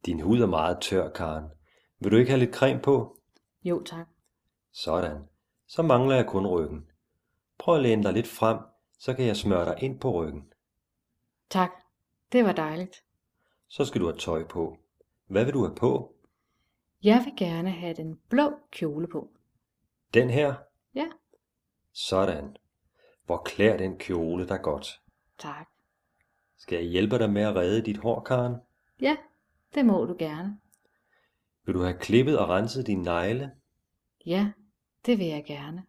Din hud er meget tør, Karen. Vil du ikke have lidt creme på? Jo tak. Sådan. Så mangler jeg kun ryggen. Prøv at læne dig lidt frem, så kan jeg smøre dig ind på ryggen. Tak, det var dejligt. Så skal du have tøj på. Hvad vil du have på? Jeg vil gerne have den blå kjole på. Den her? Ja, Sådan. Hvor klæder den kjole dig godt. tak. Skal jeg hjælpe dig med at redde dit hår, Karen? Ja, det må du gerne. Vil du have klippet og renset dine negle? Ja, det vil jeg gerne.